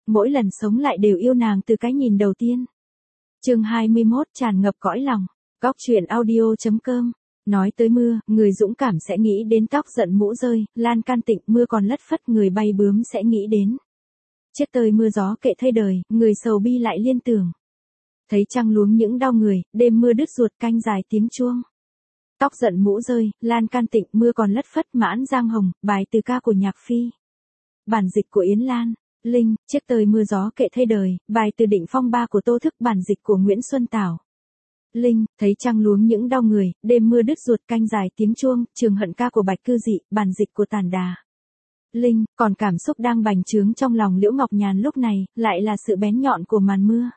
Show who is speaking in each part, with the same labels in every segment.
Speaker 1: mỗi lần sống lại đều yêu nàng từ cái nhìn đầu tiên. Chương 21 tràn ngập cõi lòng. Góc truyện audio.com. Nói tới mưa, người dũng cảm sẽ nghĩ đến tóc giận mũ rơi, lan can tịnh, mưa còn lất phất, người bay bướm sẽ nghĩ đến chiếc tơi mưa gió kệ thay đời, người sầu bi lại liên tưởng. Thấy trăng luống những đau người, đêm mưa đứt ruột, canh dài tiếng chuông. Tóc giận mũ rơi, lan can tịnh, mưa còn lất phất, mãn giang hồng, bài từ ca của Nhạc Phi. Bản dịch của Yến Lan. Linh, chiếc tơi mưa gió kệ thay đời, bài từ Định Phong Ba của Tô Thức, bản dịch của Nguyễn Xuân Tảo. Linh, thấy trăng luống những đau người, đêm mưa đứt ruột, canh dài tiếng chuông, Trường Hận ca của Bạch Cư Dị, bản dịch của Tản Đà. Linh, còn cảm xúc đang bành trướng trong lòng Liễu Ngọc Nhàn lúc này, lại là sự bén nhọn của màn mưa.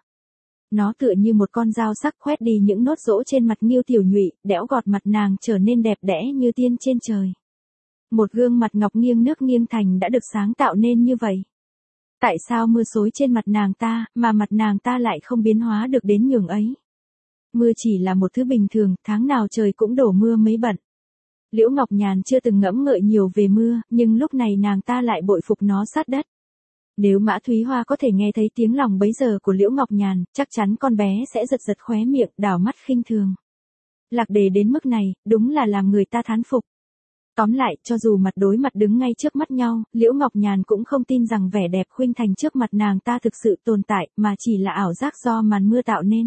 Speaker 1: Nó tựa như một con dao sắc khoét đi những nốt rỗ trên mặt Nghiêu Tiểu Nhụy, đẽo gọt mặt nàng trở nên đẹp đẽ như tiên trên trời. Một gương mặt ngọc nghiêng nước nghiêng thành đã được sáng tạo nên như vậy. Tại sao mưa xối trên mặt nàng ta, mà mặt nàng ta lại không biến hóa được đến nhường ấy? Mưa chỉ là một thứ bình thường, tháng nào trời cũng đổ mưa mấy bận. Liễu Ngọc Nhàn chưa từng ngẫm ngợi nhiều về mưa, nhưng lúc này nàng ta lại bội phục nó sát đất. Nếu Mã Thúy Hoa có thể nghe thấy tiếng lòng bấy giờ của Liễu Ngọc Nhàn, chắc chắn con bé sẽ giật giật khóe miệng, đảo mắt khinh thường. Lạc đề đến mức này, đúng là làm người ta thán phục. Tóm lại, cho dù mặt đối mặt đứng ngay trước mắt nhau, Liễu Ngọc Nhàn cũng không tin rằng vẻ đẹp khuynh thành trước mặt nàng ta thực sự tồn tại, mà chỉ là ảo giác do màn mưa tạo nên.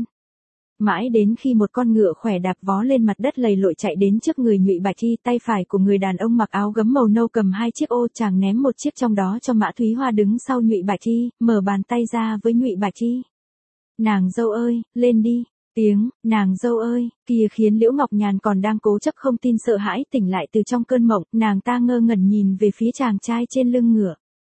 Speaker 1: Mãi đến khi một con ngựa khỏe đạp vó lên mặt đất lầy lội chạy đến trước người Nhụy Bạch Thi, tay phải của người đàn ông mặc áo gấm màu nâu cầm hai chiếc ô, chàng ném một chiếc trong đó cho Mã Thúy Hoa đứng sau Nhụy Bạch Thi, mở bàn tay ra với Nhụy Bạch Thi. Nàng dâu ơi, lên đi. Tiếng, nàng dâu ơi, kia khiến Liễu Ngọc Nhàn còn đang cố chấp không tin sợ hãi tỉnh lại từ trong cơn mộng, nàng ta ngơ ngẩn nhìn về phía chàng trai trên lưng ngựa.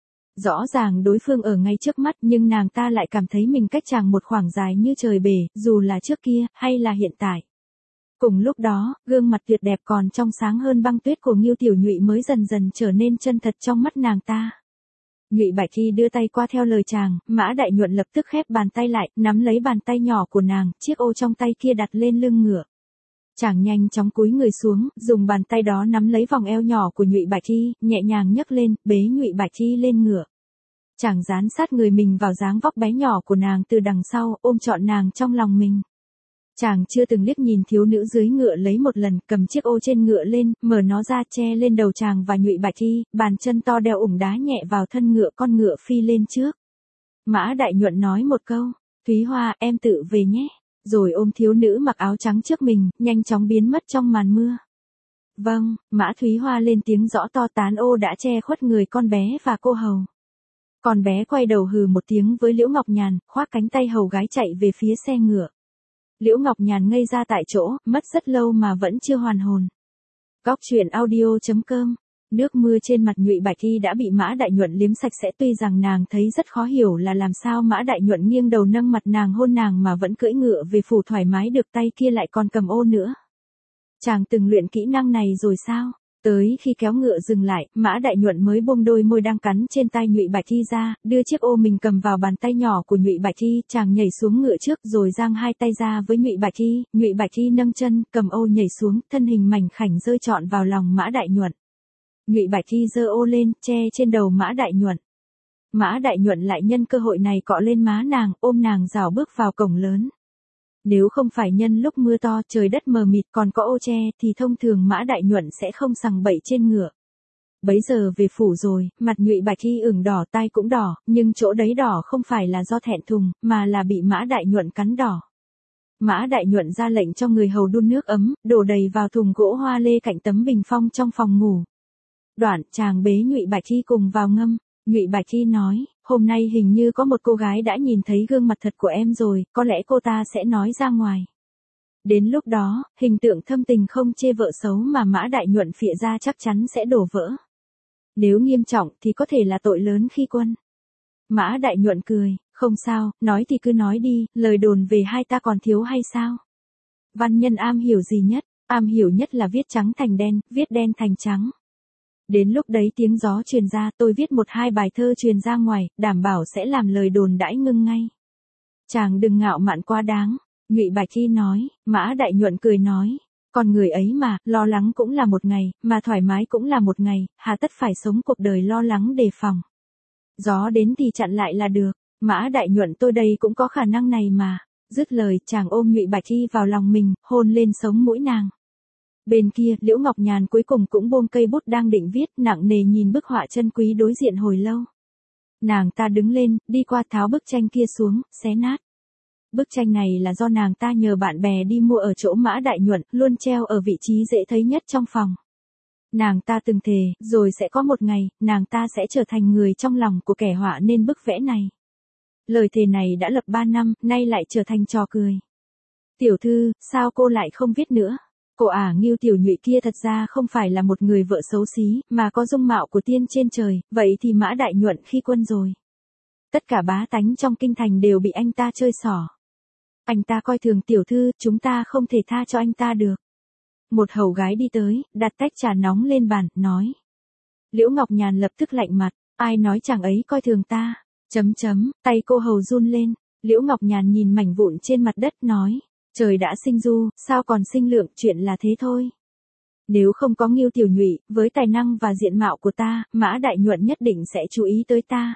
Speaker 1: Rõ ràng đối phương ở ngay trước mắt nhưng nàng ta lại cảm thấy mình cách chàng một khoảng dài như trời bể, dù là trước kia, hay là hiện tại. Cùng lúc đó, gương mặt tuyệt đẹp còn trong sáng hơn băng tuyết của Nghiêu Tiểu Nhụy mới dần dần trở nên chân thật trong mắt nàng ta. Nhụy Bạch Thi đưa tay qua theo lời chàng, Mã Đại Nhuận lập tức khép bàn tay lại, nắm lấy bàn tay nhỏ của nàng, chiếc ô trong tay kia đặt lên lưng ngựa. Chàng nhanh chóng cúi người xuống, dùng bàn tay đó nắm lấy vòng eo nhỏ của Nhụy Bạch Thi, nhẹ nhàng nhấc lên, bế Nhụy Bạch Thi lên ngựa. Chàng dán sát người mình vào dáng vóc bé nhỏ của nàng từ đằng sau, ôm trọn nàng trong lòng mình. Chàng chưa từng liếc nhìn thiếu nữ dưới ngựa lấy một lần, cầm chiếc ô trên ngựa lên, mở nó ra che lên đầu chàng và Nhụy Bạch Thi, bàn chân to đeo ủng đá nhẹ vào thân ngựa, con ngựa phi lên trước. Mã Đại Nhuận nói một câu, Thúy Hoa, em tự về nhé, rồi ôm thiếu nữ mặc áo trắng trước mình, nhanh chóng biến mất trong màn mưa. Vâng, Mã Thúy Hoa lên tiếng rõ to, tán ô đã che khuất người con bé và cô hầu. Con bé quay đầu hừ một tiếng với Liễu Ngọc Nhàn, khoác cánh tay hầu gái chạy về phía xe ngựa. Liễu Ngọc Nhàn ngây ra tại chỗ, mất rất lâu mà vẫn chưa hoàn hồn. Góc truyện audio.com. Nước mưa trên mặt Nhụy Bạch Thi đã bị Mã Đại Nhuận liếm sạch sẽ, tuy rằng nàng thấy rất khó hiểu là làm sao Mã Đại Nhuận nghiêng đầu nâng mặt nàng hôn nàng mà vẫn cưỡi ngựa về phủ thoải mái được, tay kia lại còn cầm ô nữa. Chàng từng luyện kỹ năng này rồi sao? Tới khi kéo ngựa dừng lại, Mã Đại Nhuận mới buông đôi môi đang cắn trên tay Nhụy Bạch Thi ra, đưa chiếc ô mình cầm vào bàn tay nhỏ của Nhụy Bạch Thi, chàng nhảy xuống ngựa trước rồi giang hai tay ra với Nhụy Bạch Thi, Nhụy Bạch Thi nâng chân, cầm ô nhảy xuống, thân hình mảnh khảnh rơi trọn vào lòng Mã Đại Nhuận. Nhụy Bạch Thi giơ ô lên, che trên đầu Mã Đại Nhuận. Mã Đại Nhuận lại nhân cơ hội này cọ lên má nàng, ôm nàng rảo bước vào cổng lớn. Nếu không phải nhân lúc mưa to trời đất mờ mịt còn có ô che thì thông thường Mã Đại Nhuận sẽ không sằng bậy trên ngựa. Bấy giờ về phủ rồi, mặt Nhụy Bạch Thi ửng đỏ, tai cũng đỏ, nhưng chỗ đấy đỏ không phải là do thẹn thùng, mà là bị Mã Đại Nhuận cắn đỏ. Mã Đại Nhuận ra lệnh cho người hầu đun nước ấm, đổ đầy vào thùng gỗ hoa lê cạnh tấm bình phong trong phòng ngủ. Đoạn, chàng bế Nhụy Bạch Thi cùng vào ngâm. Nhụy Bạch Thi nói, hôm nay hình như có một cô gái đã nhìn thấy gương mặt thật của em rồi, có lẽ cô ta sẽ nói ra ngoài. Đến lúc đó, hình tượng thâm tình không chê vợ xấu mà Mã Đại Nhuận phịa ra chắc chắn sẽ đổ vỡ. Nếu nghiêm trọng thì có thể là tội lớn khi quân. Mã Đại Nhuận cười, không sao, nói thì cứ nói đi, lời đồn về hai ta còn thiếu hay sao? Văn nhân am hiểu gì nhất? Am hiểu nhất là viết trắng thành đen, viết đen thành trắng. Đến lúc đấy tiếng gió truyền ra, tôi viết một hai bài thơ truyền ra ngoài, đảm bảo sẽ làm lời đồn đãi ngưng ngay. Chàng đừng ngạo mạn quá đáng, Nhụy Bạch Thi nói. Mã Đại Nhuận cười nói, con người ấy mà, lo lắng cũng là một ngày, mà thoải mái cũng là một ngày, hà tất phải sống cuộc đời lo lắng đề phòng. Gió đến thì chặn lại là được. Mã Đại Nhuận tôi đây cũng có khả năng này mà. Dứt lời, chàng ôm Ngụy Bạch Y vào lòng mình, hôn lên sống mũi nàng. Bên kia, Liễu Ngọc Nhàn cuối cùng cũng buông cây bút đang định viết, nặng nề nhìn bức họa chân quý đối diện hồi lâu. Nàng ta đứng lên, đi qua tháo bức tranh kia xuống, xé nát. Bức tranh này là do nàng ta nhờ bạn bè đi mua ở chỗ Mã Đại Nhuận, luôn treo ở vị trí dễ thấy nhất trong phòng. Nàng ta từng thề, rồi sẽ có một ngày, nàng ta sẽ trở thành người trong lòng của kẻ họa nên bức vẽ này. Lời thề này đã lập 3 năm, nay lại trở thành trò cười. Tiểu thư, sao cô lại không viết nữa? Cô Ngưu Tiểu Nhụy kia thật ra không phải là một người vợ xấu xí, mà có dung mạo của tiên trên trời, vậy thì Mã Đại Nhuận khi quân rồi. Tất cả bá tánh trong kinh thành đều bị anh ta chơi xỏ. Anh ta coi thường tiểu thư, chúng ta không thể tha cho anh ta được. Một hầu gái đi tới, đặt tách trà nóng lên bàn, nói. Liễu Ngọc Nhàn lập tức lạnh mặt, ai nói chàng ấy coi thường ta? Tay cô hầu run lên, Liễu Ngọc Nhàn nhìn mảnh vụn trên mặt đất nói. Trời đã sinh du, sao còn sinh lượng, chuyện là thế thôi. Nếu không có Ngưu Tiểu Nhụy, với tài năng và diện mạo của ta, Mã Đại Nhuận nhất định sẽ chú ý tới ta.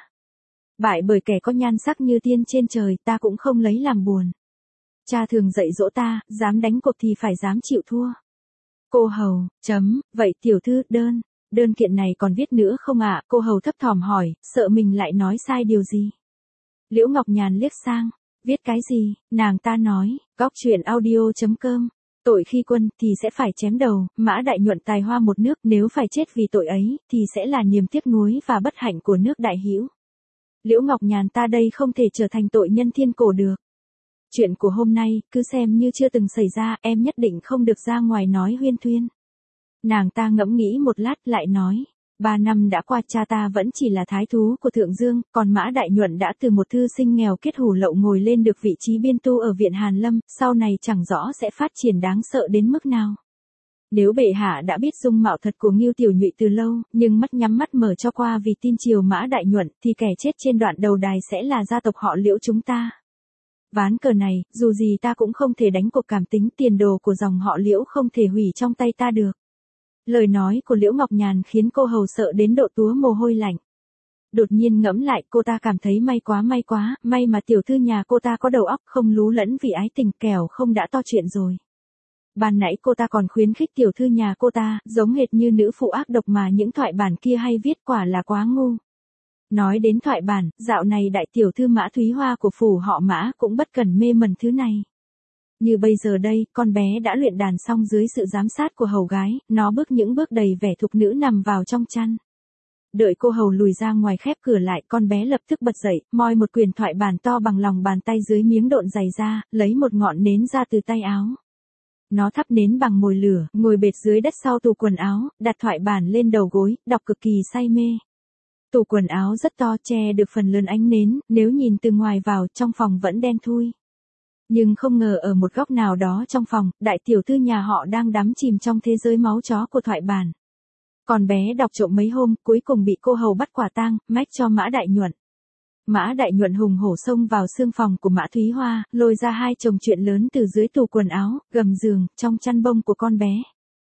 Speaker 1: Bại bởi kẻ có nhan sắc như tiên trên trời, ta cũng không lấy làm buồn. Cha thường dạy dỗ ta, dám đánh cuộc thì phải dám chịu thua. Cô hầu, vậy tiểu thư, đơn kiện này còn viết nữa không ạ? Cô hầu thấp thỏm hỏi, sợ mình lại nói sai điều gì. Liễu Ngọc Nhàn liếc sang, viết cái gì? Nàng ta nói, goctruyện.audio.com. Tội khi quân thì sẽ phải chém đầu, Mã Đại Nhuận tài hoa một nước, nếu phải chết vì tội ấy thì sẽ là niềm tiếc nuối và bất hạnh của nước Đại Hữu. Liễu Ngọc Nhàn ta đây không thể trở thành tội nhân thiên cổ được. Chuyện của hôm nay, cứ xem như chưa từng xảy ra, em nhất định không được ra ngoài nói huyên thuyên. Nàng ta ngẫm nghĩ một lát lại nói, 3 năm đã qua cha ta vẫn chỉ là thái thú của Thượng Dương, còn Mã Đại Nhuận đã từ một thư sinh nghèo kết hủ lậu ngồi lên được vị trí biên tu ở Viện Hàn Lâm, sau này chẳng rõ sẽ phát triển đáng sợ đến mức nào. Nếu bệ hạ đã biết dung mạo thật của Ngưu Tiểu Nhụy từ lâu, nhưng mắt nhắm mắt mở cho qua vì tin chiều Mã Đại Nhuận, thì kẻ chết trên đoạn đầu đài sẽ là gia tộc họ Liễu chúng ta. Ván cờ này, dù gì ta cũng không thể đánh cuộc cảm tính, tiền đồ của dòng họ Liễu không thể hủy trong tay ta được. Lời nói của Liễu Ngọc Nhàn khiến cô hầu sợ đến độ túa mồ hôi lạnh. Đột nhiên ngẫm lại, cô ta cảm thấy may quá, may mà tiểu thư nhà cô ta có đầu óc không lú lẫn vì ái tình, kẻo không đã to chuyện rồi. Ban nãy cô ta còn khuyến khích tiểu thư nhà cô ta, giống hệt như nữ phụ ác độc mà những thoại bản kia hay viết, quả là quá ngu. Nói đến thoại bản, dạo này đại tiểu thư Mã Thúy Hoa của phủ họ Mã cũng bất cần mê mẩn thứ này. Như bây giờ đây, con bé đã luyện đàn xong dưới sự giám sát của hầu gái, nó bước những bước đầy vẻ thục nữ nằm vào trong chăn. Đợi cô hầu lùi ra ngoài khép cửa lại, con bé lập tức bật dậy, moi một quyển thoại bản to bằng lòng bàn tay dưới miếng độn dày ra, lấy một ngọn nến ra từ tay áo. Nó thắp nến bằng mồi lửa, ngồi bệt dưới đất sau tủ quần áo, đặt thoại bản lên đầu gối, đọc cực kỳ say mê. Tủ quần áo rất to, che được phần lớn ánh nến, nếu nhìn từ ngoài vào, trong phòng vẫn đen thui. Nhưng không ngờ ở một góc nào đó trong phòng, đại tiểu thư nhà họ đang đắm chìm trong thế giới máu chó của thoại bản. Con bé đọc trộm mấy hôm, cuối cùng bị cô hầu bắt quả tang, mách cho Mã Đại Nhuận. Mã Đại Nhuận hùng hổ xông vào xương phòng của Mã Thúy Hoa, lôi ra 2 chồng chuyện lớn từ dưới tủ quần áo, gầm giường, trong chăn bông của con bé.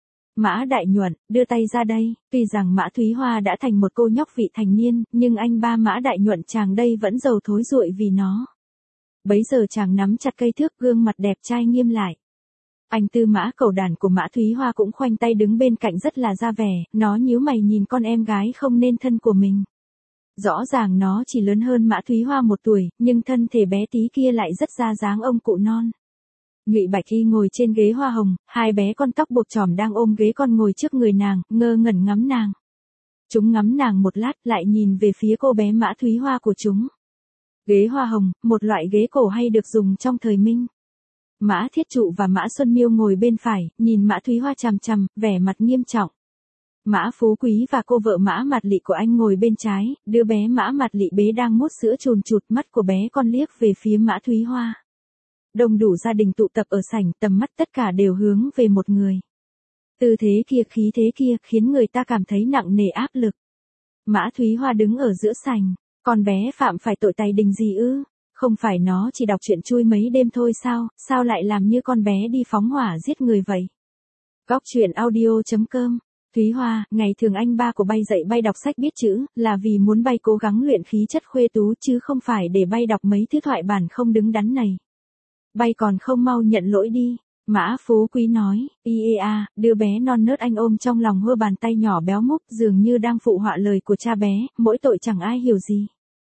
Speaker 1: Mã Đại Nhuận, đưa tay ra đây. Tuy rằng Mã Thúy Hoa đã thành một cô nhóc vị thành niên, nhưng anh ba Mã Đại Nhuận chàng đây vẫn dầu thối ruội vì nó. Bấy giờ chàng nắm chặt cây thước, gương mặt đẹp trai nghiêm lại. Anh Tư Mã Cẩu Đản của Mã Thúy Hoa cũng khoanh tay đứng bên cạnh rất là ra vẻ, nó nhíu mày nhìn con em gái không nên thân của mình. Rõ ràng nó chỉ lớn hơn Mã Thúy Hoa 1 tuổi, nhưng thân thể bé tí kia lại rất ra dáng ông cụ non. Ngụy Bạch Y ngồi trên ghế hoa hồng, 2 bé con tóc buộc chòm đang ôm ghế con ngồi trước người nàng, ngơ ngẩn ngắm nàng. Chúng ngắm nàng một lát, lại nhìn về phía cô bé Mã Thúy Hoa của chúng. Ghế hoa hồng, một loại ghế cổ hay được dùng trong thời Minh. Mã Thiết Trụ và Mã Xuân Miêu ngồi bên phải, nhìn Mã Thúy Hoa chằm chằm, vẻ mặt nghiêm trọng. Mã Phú Quý và cô vợ Mã Mạt Lị của anh ngồi bên trái, đứa bé Mã Mạt Lị bế đang mút sữa chùn chụt, mắt của bé con liếc về phía Mã Thúy Hoa. Đông đủ gia đình tụ tập ở sảnh, tầm mắt tất cả đều hướng về một người. Tư thế kia, khí thế kia, khiến người ta cảm thấy nặng nề áp lực. Mã Thúy Hoa đứng ở giữa sảnh, con bé phạm phải tội tày đình gì ư? Không phải nó chỉ đọc truyện chui mấy đêm thôi sao lại làm như con bé đi phóng hỏa giết người vậy? Goctruyện.audio.com Thúy Hoa, ngày thường anh ba của bay dạy bay đọc sách biết chữ, là vì muốn bay cố gắng luyện khí chất khuê tú chứ không phải để bay đọc mấy thứ thoại bản không đứng đắn này. Bay còn không mau nhận lỗi đi. Mã Phú Quý nói, IEA, đứa bé non nớt anh ôm trong lòng hơ bàn tay nhỏ béo múc dường như đang phụ họa lời của cha bé, mỗi tội chẳng ai hiểu gì.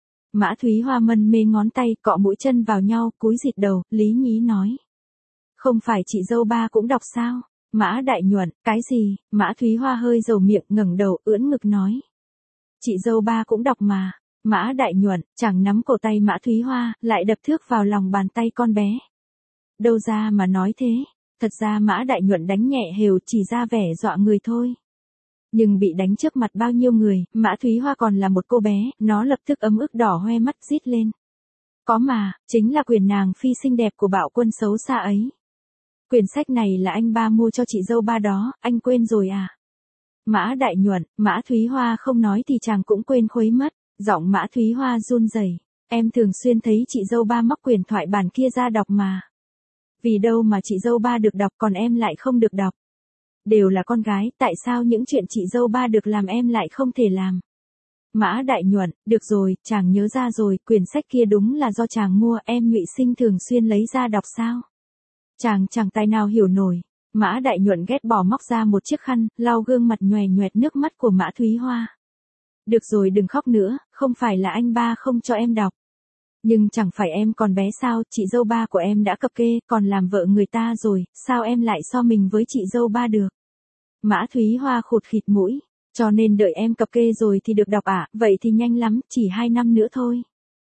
Speaker 1: Mã Thúy Hoa mân mê ngón tay cọ mũi chân vào nhau, cúi rịt đầu, lý nhí nói. Không phải chị dâu ba cũng đọc sao? Mã Đại Nhuận, cái gì? Mã Thúy Hoa hơi dầu miệng ngẩng đầu ưỡn ngực nói. Chị dâu ba cũng đọc mà. Mã Đại Nhuận, chàng nắm cổ tay Mã Thúy Hoa, lại đập thước vào lòng bàn tay con bé. Đâu ra mà nói thế, thật ra Mã Đại Nhuận đánh nhẹ hều chỉ ra vẻ dọa người thôi. Nhưng bị đánh trước mặt bao nhiêu người, Mã Thúy Hoa còn là một cô bé, nó lập tức ấm ức đỏ hoe mắt rít lên. Có mà, chính là quyền nàng phi xinh đẹp của bạo quân xấu xa ấy. Quyển sách này là anh ba mua cho chị dâu ba đó, anh quên rồi à? Mã Đại Nhuận, Mã Thúy Hoa không nói thì chàng cũng quên khuấy mất, giọng Mã Thúy Hoa run rẩy. Em thường xuyên thấy chị dâu ba móc quyển thoại bản kia ra đọc mà. Vì đâu mà chị dâu ba được đọc còn em lại không được đọc. Đều là con gái, tại sao những chuyện chị dâu ba được làm em lại không thể làm? Mã Đại Nhuận, được rồi, chàng nhớ ra rồi, quyển sách kia đúng là do chàng mua, em Nhụy Sinh thường xuyên lấy ra đọc sao? Chàng chẳng tài nào hiểu nổi. Mã Đại Nhuận ghét bỏ móc ra một chiếc khăn, lau gương mặt nhòe nhoẹt nước mắt của Mã Thúy Hoa. Được rồi đừng khóc nữa, không phải là anh ba không cho em đọc. Nhưng chẳng phải em còn bé sao, chị dâu ba của em đã cập kê, còn làm vợ người ta rồi, sao em lại so mình với chị dâu ba được? Mã Thúy Hoa khụt khịt mũi, cho nên đợi em cập kê rồi thì được đọc ạ, vậy thì nhanh lắm, chỉ 2 năm nữa thôi.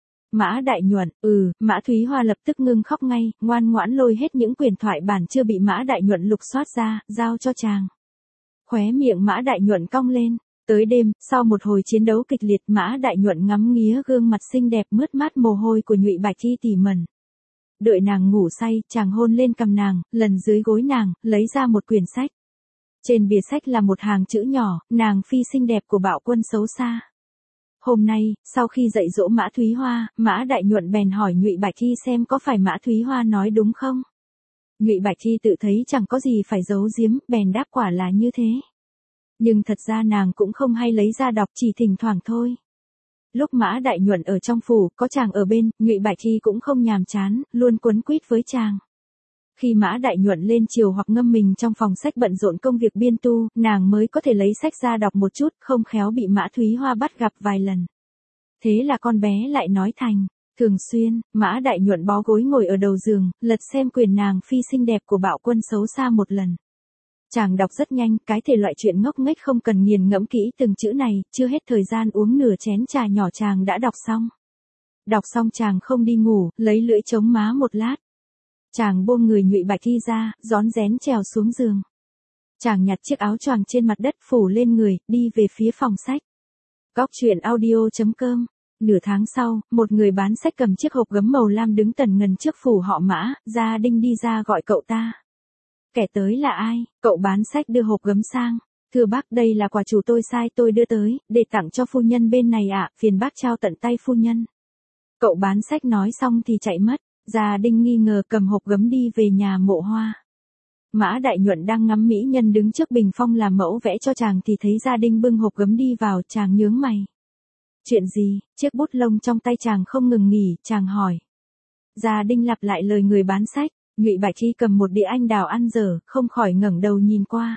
Speaker 1: Mã Đại Nhuận, Mã Thúy Hoa lập tức ngưng khóc ngay, ngoan ngoãn lôi hết những quyển thoại bản chưa bị Mã Đại Nhuận lục soát ra, giao cho chàng. Khóe miệng Mã Đại Nhuận cong lên. Tới đêm, sau một hồi chiến đấu kịch liệt Mã Đại Nhuận ngắm nghía gương mặt xinh đẹp mướt mát mồ hôi của Nhụy Bạch Chi tỉ mẩn. Đợi nàng ngủ say, chàng hôn lên cằm nàng, lần dưới gối nàng, lấy ra một quyển sách. Trên bìa sách là một hàng chữ nhỏ, nàng phi xinh đẹp của bạo quân xấu xa. Hôm nay, sau khi dạy dỗ Mã Thúy Hoa, Mã Đại Nhuận bèn hỏi Nhụy Bạch Chi xem có phải Mã Thúy Hoa nói đúng không. Nhụy Bạch Chi tự thấy chẳng có gì phải giấu giếm, bèn đáp quả là như thế. Nhưng thật ra nàng cũng không hay lấy ra đọc, chỉ thỉnh thoảng thôi. Lúc Mã Đại Nhuận ở trong phủ, có chàng ở bên, Nhụy Bạch Chi cũng không nhàm chán, luôn quấn quýt với chàng. Khi Mã Đại Nhuận lên chiều hoặc ngâm mình trong phòng sách bận rộn công việc biên tu, nàng mới có thể lấy sách ra đọc một chút, không khéo bị Mã Thúy Hoa bắt gặp vài lần. Thế là con bé lại nói thành, thường xuyên, Mã Đại Nhuận bó gối ngồi ở đầu giường, lật xem quyển nàng phi xinh đẹp của bạo quân xấu xa một lần. Chàng đọc rất nhanh, cái thể loại chuyện ngốc nghếch không cần nghiền ngẫm kỹ từng chữ này, chưa hết thời gian uống nửa chén trà nhỏ chàng đã đọc xong. Đọc xong chàng không đi ngủ, lấy lưỡi chống má một lát. Chàng buông người Nhụy Bạch Chi ra, rón rén trèo xuống giường. Chàng nhặt chiếc áo choàng trên mặt đất phủ lên người, đi về phía phòng sách. Góc truyện audio.com. Nửa tháng sau, một người bán sách cầm chiếc hộp gấm màu lam đứng tần ngần trước phủ họ Mã, Gia Đinh đi ra gọi cậu ta. Kẻ tới là ai? Cậu bán sách đưa hộp gấm sang. Thưa bác, đây là quà chủ tôi sai tôi đưa tới, để tặng cho phu nhân bên này ạ, phiền bác trao tận tay phu nhân. Cậu bán sách nói xong thì chạy mất. Gia Đinh nghi ngờ cầm hộp gấm đi về nhà Mộ Hoa. Mã Đại Nhuận đang ngắm mỹ nhân đứng trước bình phong làm mẫu vẽ cho chàng thì thấy Gia Đinh bưng hộp gấm đi vào, chàng nhướng mày. Chuyện gì? Chiếc bút lông trong tay chàng không ngừng nghỉ, chàng hỏi. Gia Đinh lặp lại lời người bán sách. Nhụy Bạch Chi cầm một đĩa anh đào ăn dở, không khỏi ngẩng đầu nhìn qua.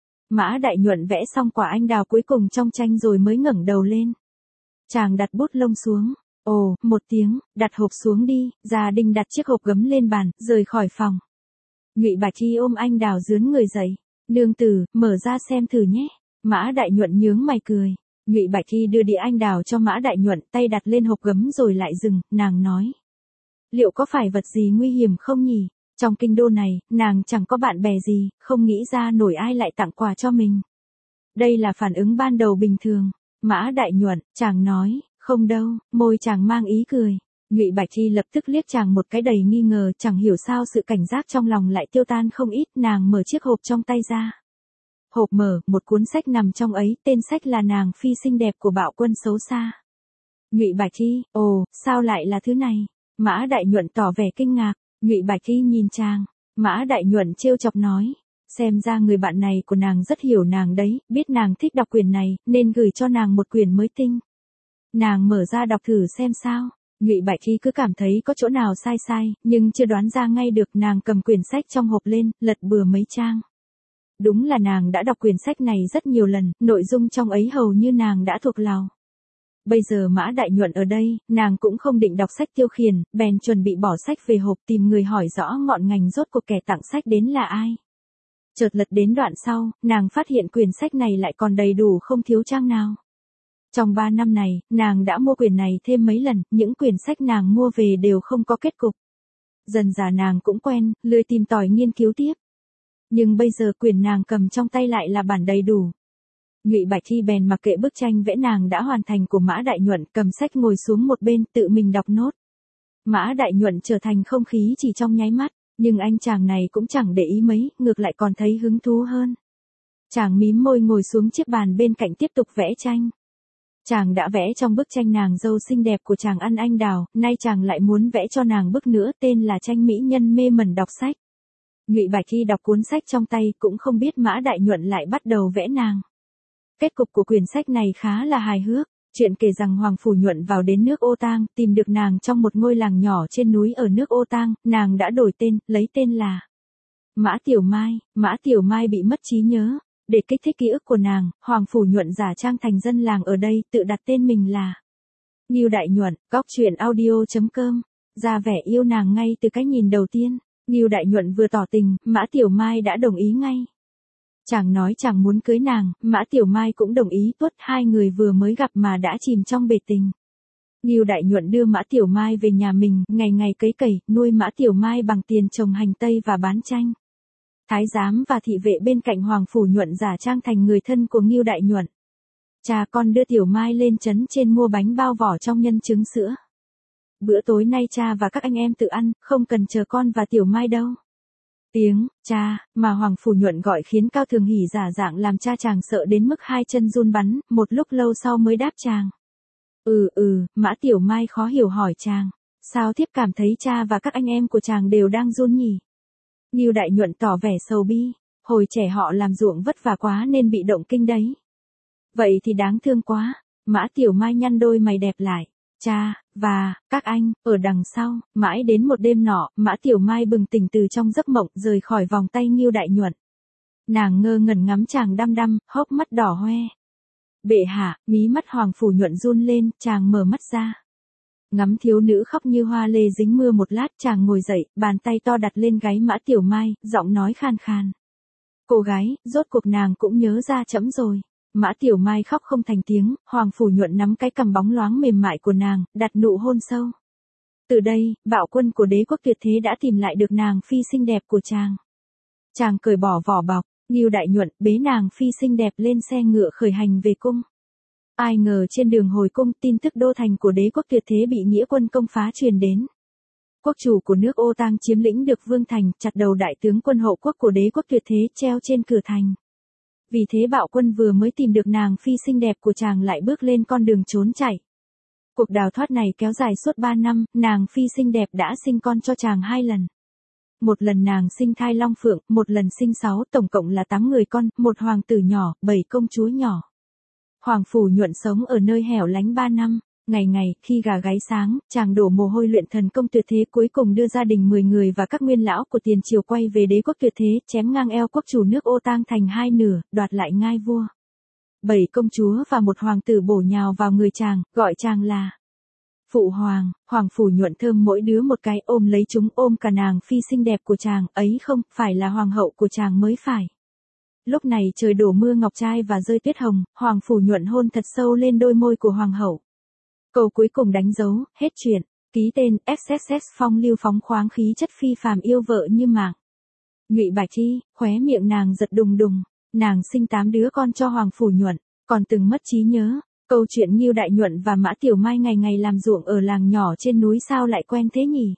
Speaker 1: Mã Đại Nhuận vẽ xong quả anh đào cuối cùng trong tranh rồi mới ngẩng đầu lên. Chàng đặt bút lông xuống. Ồ, một tiếng, đặt hộp xuống đi. Gia Đinh đặt chiếc hộp gấm lên bàn, rời khỏi phòng. Nhụy Bạch Chi ôm anh đào dướn người dậy. Nương tử, mở ra xem thử nhé. Mã Đại Nhuận nhướng mày cười. Nhụy Bạch Chi đưa đĩa anh đào cho Mã Đại Nhuận, tay đặt lên hộp gấm rồi lại dừng, nàng nói. Liệu có phải vật gì nguy hiểm không nhỉ? Trong kinh đô này, nàng chẳng có bạn bè gì, không nghĩ ra nổi ai lại tặng quà cho mình. Đây là phản ứng ban đầu bình thường. Mã Đại Nhuận, chàng nói, không đâu, môi chàng mang ý cười. Nhụy Bạch Chi lập tức liếc chàng một cái đầy nghi ngờ, chẳng hiểu sao sự cảnh giác trong lòng lại tiêu tan không ít, nàng mở chiếc hộp trong tay ra. Hộp mở, một cuốn sách nằm trong ấy, tên sách là Nàng phi xinh đẹp của bạo quân xấu xa. Nhụy Bạch Chi, ồ, sao lại là thứ này? Mã Đại Nhuận tỏ vẻ kinh ngạc. Nhụy Bạch Chi nhìn chàng. Mã Đại Nhuận trêu chọc nói. Xem ra người bạn này của nàng rất hiểu nàng đấy, biết nàng thích đọc quyển này, nên gửi cho nàng một quyển mới tinh. Nàng mở ra đọc thử xem sao. Ngụy Bạch Chi cứ cảm thấy có chỗ nào sai sai, nhưng chưa đoán ra ngay được. Nàng cầm quyển sách trong hộp lên, lật bừa mấy trang. Đúng là nàng đã đọc quyển sách này rất nhiều lần, nội dung trong ấy hầu như nàng đã thuộc lòng. Bây giờ Mã Đại Nhuận ở đây, nàng cũng không định đọc sách tiêu khiển, bèn chuẩn bị bỏ sách về hộp tìm người hỏi rõ ngọn ngành rốt cuộc kẻ tặng sách đến là ai. Chợt lật đến đoạn sau, nàng phát hiện quyển sách này lại còn đầy đủ không thiếu trang nào. Trong 3 năm này, nàng đã mua quyển này thêm mấy lần, những quyển sách nàng mua về đều không có kết cục. Dần dà nàng cũng quen, lười tìm tòi nghiên cứu tiếp. Nhưng bây giờ quyển nàng cầm trong tay lại là bản đầy đủ. Ngụy Bạch Chi bèn mặc kệ bức tranh vẽ nàng đã hoàn thành của Mã Đại Nhuận, cầm sách ngồi xuống một bên tự mình đọc nốt. Mã Đại Nhuận trở thành không khí chỉ trong nháy mắt, nhưng anh chàng này cũng chẳng để ý mấy, ngược lại còn thấy hứng thú hơn. Chàng mím môi ngồi xuống chiếc bàn bên cạnh tiếp tục vẽ tranh. Chàng đã vẽ trong bức tranh nàng dâu xinh đẹp của chàng ăn anh đào, nay chàng lại muốn vẽ cho nàng bức nữa tên là tranh mỹ nhân mê mẩn đọc sách. Ngụy Bạch Chi đọc cuốn sách trong tay cũng không biết Mã Đại Nhuận lại bắt đầu vẽ nàng. Kết cục của quyển sách này khá là hài hước, chuyện kể rằng Hoàng Phủ Nhuận vào đến nước Ô Tang, tìm được nàng trong một ngôi làng nhỏ trên núi ở nước Ô Tang, nàng đã đổi tên, lấy tên là Mã Tiểu Mai. Mã Tiểu Mai bị mất trí nhớ, để kích thích ký ức của nàng, Hoàng Phủ Nhuận giả trang thành dân làng ở đây, tự đặt tên mình là Ngưu Đại Nhuận. Góc truyện audio.com, ra vẻ yêu nàng ngay từ cái nhìn đầu tiên. Ngưu Đại Nhuận vừa tỏ tình, Mã Tiểu Mai đã đồng ý ngay. Chàng nói chàng muốn cưới nàng, Mã Tiểu Mai cũng đồng ý tuốt, hai người vừa mới gặp mà đã chìm trong bể tình. Ngưu Đại Nhuận đưa Mã Tiểu Mai về nhà mình, ngày ngày cấy cày, nuôi Mã Tiểu Mai bằng tiền trồng hành tây và bán chanh. Thái giám và thị vệ bên cạnh Hoàng Phủ Nhuận giả trang thành người thân của Ngưu Đại Nhuận. Cha con đưa Tiểu Mai lên trấn trên mua bánh bao vỏ trong nhân trứng sữa. Bữa tối nay cha và các anh em tự ăn, không cần chờ con và Tiểu Mai đâu. Tiếng cha mà Hoàng Phủ Nhuận gọi khiến Cao Thường Hỷ giả dạng làm cha chàng sợ đến mức hai chân run bắn, một lúc lâu sau mới đáp chàng. Mã Tiểu Mai khó hiểu hỏi chàng, sao thiếp cảm thấy cha và các anh em của chàng đều đang run nhỉ? Ngưu Đại Nhuận tỏ vẻ sầu bi, hồi trẻ họ làm ruộng vất vả quá nên bị động kinh đấy. Vậy thì đáng thương quá. Mã Tiểu Mai nhăn đôi mày đẹp lại. Cha, và, các anh, ở đằng sau. Mãi đến một đêm nọ, Mã Tiểu Mai bừng tỉnh từ trong giấc mộng, rời khỏi vòng tay Ngưu Đại Nhuận. Nàng ngơ ngẩn ngắm chàng đăm đăm, hốc mắt đỏ hoe. Bệ hạ, mí mắt Hoàng Phủ Nhuận run lên, chàng mở mắt ra. Ngắm thiếu nữ khóc như hoa lê dính mưa một lát, chàng ngồi dậy, bàn tay to đặt lên gáy Mã Tiểu Mai, giọng nói khan khan. Cô gái, rốt cuộc nàng cũng nhớ ra trẫm rồi. Mã Tiểu Mai khóc không thành tiếng, Hoàng Phủ Nhuận nắm cái cằm bóng loáng mềm mại của nàng, đặt nụ hôn sâu. Từ đây, bạo quân của đế quốc tuyệt thế đã tìm lại được nàng phi xinh đẹp của chàng. Chàng cởi bỏ vỏ bọc, Ngưu Đại Nhuận bế nàng phi xinh đẹp lên xe ngựa khởi hành về cung. Ai ngờ trên đường hồi cung, tin tức đô thành của đế quốc tuyệt thế bị nghĩa quân công phá truyền đến. Quốc chủ của nước Ô Tang chiếm lĩnh được vương thành, chặt đầu đại tướng quân hộ quốc của đế quốc tuyệt thế treo trên cửa thành. Vì thế bạo quân vừa mới tìm được nàng phi xinh đẹp của chàng lại bước lên con đường trốn chạy. Cuộc đào thoát này kéo dài suốt 3 năm, nàng phi xinh đẹp đã sinh con cho chàng 2 lần. Một lần nàng sinh thai long phượng, một lần sinh 6, tổng cộng là 8 người con, 1 hoàng tử nhỏ, 7 công chúa nhỏ. Hoàng Phủ Nhuận sống ở nơi hẻo lánh 3 năm. Ngày ngày, khi gà gáy sáng, chàng đổ mồ hôi luyện thần công tuyệt thế, cuối cùng đưa gia đình 10 người và các nguyên lão của tiền triều quay về đế quốc tuyệt thế, chém ngang eo quốc chủ nước Ô Tang thành 2 nửa, đoạt lại ngai vua. 7 công chúa và 1 hoàng tử bổ nhào vào người chàng, gọi chàng là Phụ Hoàng. Hoàng Phủ Nhuận thơm mỗi đứa một cái, ôm lấy chúng, ôm cả nàng phi xinh đẹp của chàng, ấy không, phải là hoàng hậu của chàng mới phải. Lúc này trời đổ mưa ngọc trai và rơi tuyết hồng, Hoàng Phủ Nhuận hôn thật sâu lên đôi môi của hoàng hậu. Câu cuối cùng đánh dấu, hết chuyện, ký tên, XXX phong lưu phóng khoáng khí chất phi phàm yêu vợ như mạng. Ngụy Bạch Chi, khóe miệng nàng giật đùng đùng, nàng sinh 8 đứa con cho Hoàng Phủ Nhuận, còn từng mất trí nhớ. Câu chuyện Ngưu Đại Nhuận và Mã Tiểu Mai ngày ngày làm ruộng ở làng nhỏ trên núi sao lại quen thế nhỉ?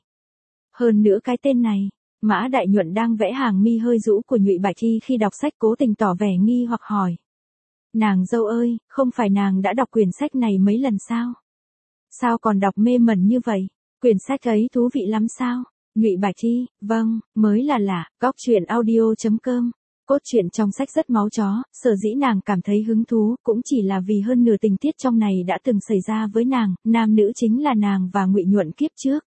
Speaker 1: Hơn nữa cái tên này, Mã Đại Nhuận đang vẽ hàng mi hơi rũ của Ngụy Bạch Chi khi đọc sách cố tình tỏ vẻ nghi hoặc hỏi. Nàng dâu ơi, không phải nàng đã đọc quyển sách này mấy lần sao? Sao còn đọc mê mẩn như vậy? Quyển sách ấy thú vị lắm sao? Ngụy Bạch Chi, vâng, mới là lạ. Góc truyện audio.com Cốt truyện trong sách rất máu chó, sở dĩ nàng cảm thấy hứng thú, cũng chỉ là vì hơn nửa tình tiết trong này đã từng xảy ra với nàng, nam nữ chính là nàng và Ngụy Nhuận kiếp trước.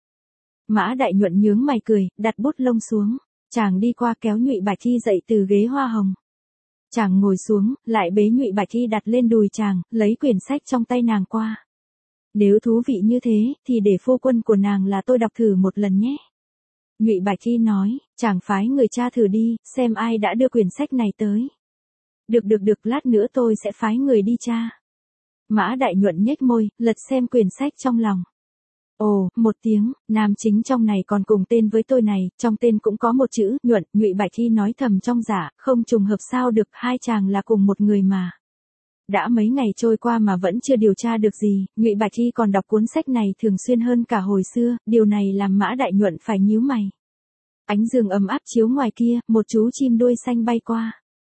Speaker 1: Mã Đại Nhuận nhướng mày cười, đặt bút lông xuống, chàng đi qua kéo Nhụy Bạch Thi dậy từ ghế hoa hồng. Chàng ngồi xuống, lại bế Nhụy Bạch Thi đặt lên đùi chàng, lấy quyển sách trong tay nàng qua. Nếu thú vị như thế, thì để phu quân của nàng là tôi đọc thử một lần nhé. Nhụy Bạch Thi nói, chàng phái người tra thử đi, xem ai đã đưa quyển sách này tới. Được, lát nữa tôi sẽ phái người đi tra. Mã Đại Nhuận nhếch môi, lật xem quyển sách trong lòng. Ồ, một tiếng, nam chính trong này còn cùng tên với tôi này, trong tên cũng có một chữ, Nhuận, Nhụy Bạch Thi nói thầm trong dạ, không trùng hợp sao được, hai chàng là cùng một người mà. Đã mấy ngày trôi qua mà vẫn chưa điều tra được gì, Nhụy Bạch Thi còn đọc cuốn sách này thường xuyên hơn cả hồi xưa, điều này làm Mã Đại Nhuận phải nhíu mày. Ánh dương ấm áp chiếu ngoài kia, một chú chim đuôi xanh bay qua.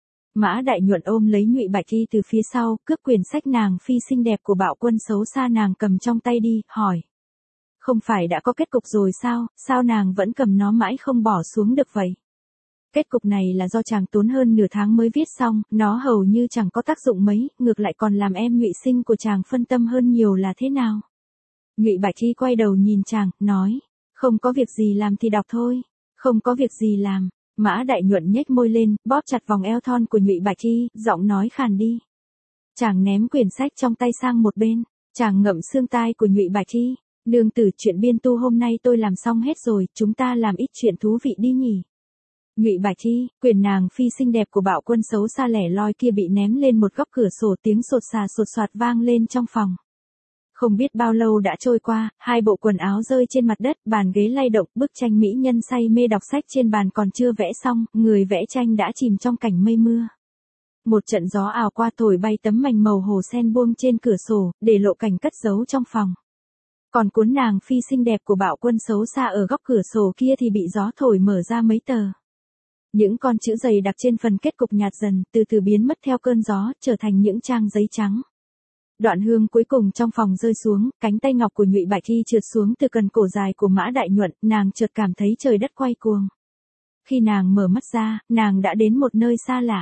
Speaker 1: Mã Đại Nhuận ôm lấy Nhụy Bạch Thi từ phía sau, cướp quyển sách nàng phi xinh đẹp của bạo quân xấu xa nàng cầm trong tay đi, hỏi. Không phải đã có kết cục rồi sao nàng vẫn cầm nó mãi không bỏ xuống được vậy? Kết cục này là do chàng tốn hơn nửa tháng mới viết xong, nó hầu như chẳng có tác dụng mấy, ngược lại còn làm em Nhụy Sinh của chàng phân tâm hơn nhiều là thế nào? Nhụy Bạch Thi quay đầu nhìn chàng, nói, không có việc gì làm thì đọc thôi, không có việc gì làm. Mã Đại Nhuận nhếch môi lên, bóp chặt vòng eo thon của Nhụy Bạch Thi, giọng nói khàn đi. Chàng ném quyển sách trong tay sang một bên, chàng ngậm xương tai của Nhụy Bạch Thi, nương tử chuyện biên tu hôm nay tôi làm xong hết rồi, chúng ta làm ít chuyện thú vị đi nhỉ. Nhụy Bạch Thi, quyền nàng phi xinh đẹp của bạo quân xấu xa lẻ loi kia bị ném lên một góc cửa sổ, tiếng sột soạt vang lên trong phòng. Không biết bao lâu đã trôi qua, hai bộ quần áo rơi trên mặt đất, bàn ghế lay động, bức tranh mỹ nhân say mê đọc sách trên bàn còn chưa vẽ xong, người vẽ tranh đã chìm trong cảnh mây mưa. Một trận gió ào qua thổi bay tấm mành màu hồ sen buông trên cửa sổ, để lộ cảnh cất giấu trong phòng. Còn cuốn nàng phi xinh đẹp của bạo quân xấu xa ở góc cửa sổ kia thì bị gió thổi mở ra mấy tờ. Những con chữ dày đặc trên phần kết cục nhạt dần, từ từ biến mất theo cơn gió, trở thành những trang giấy trắng. Đoạn hương cuối cùng trong phòng rơi xuống, cánh tay ngọc của Nhụy Bạch Thi trượt xuống từ cần cổ dài của Mã Đại Nhuận, nàng chợt cảm thấy trời đất quay cuồng. Khi nàng mở mắt ra, nàng đã đến một nơi xa lạ.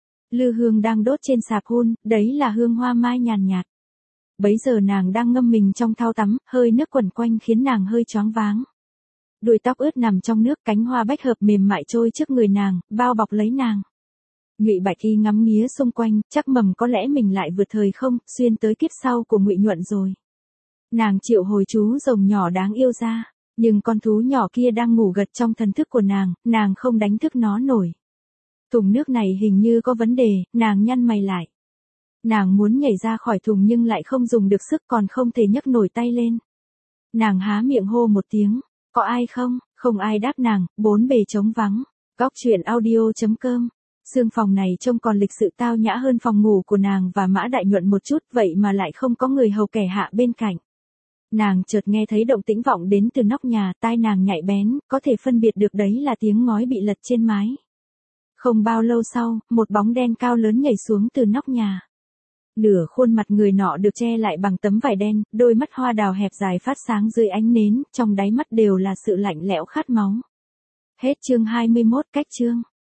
Speaker 1: Lư hương đang đốt trên sạp hun, đấy là hương hoa mai nhàn nhạt. Bấy giờ nàng đang ngâm mình trong thau tắm, hơi nước quẩn quanh khiến nàng hơi choáng váng. Đuôi tóc ướt nằm trong nước, cánh hoa bách hợp mềm mại trôi trước người nàng, bao bọc lấy nàng. Nhụy Bạch Thi ngắm nghía xung quanh, chắc mầm có lẽ mình lại vượt thời không, xuyên tới kiếp sau của Ngụy Nhuận rồi. Nàng triệu hồi chú rồng nhỏ đáng yêu ra, nhưng con thú nhỏ kia đang ngủ gật trong thần thức của nàng không đánh thức nó nổi. Thùng nước này hình như có vấn đề, nàng nhăn mày lại. Nàng muốn nhảy ra khỏi thùng nhưng lại không dùng được sức, còn không thể nhấc nổi tay lên. Nàng há miệng hô một tiếng, có ai không? Không ai đáp nàng, bốn bề trống vắng. Góc truyện audio.com. Sương phòng này trông còn lịch sự tao nhã hơn phòng ngủ của nàng và Mã Đại Nhuận một chút, vậy mà lại không có người hầu kẻ hạ bên cạnh. Nàng chợt nghe thấy động tĩnh vọng đến từ nóc nhà, tai nàng nhạy bén, có thể phân biệt được đấy là tiếng ngói bị lật trên mái. Không bao lâu sau, một bóng đen cao lớn nhảy xuống từ nóc nhà. Nửa khuôn mặt người nọ được che lại bằng tấm vải đen, đôi mắt hoa đào hẹp dài phát sáng dưới ánh nến, trong đáy mắt đều là sự lạnh lẽo khát máu. Hết chương 21, cách chương.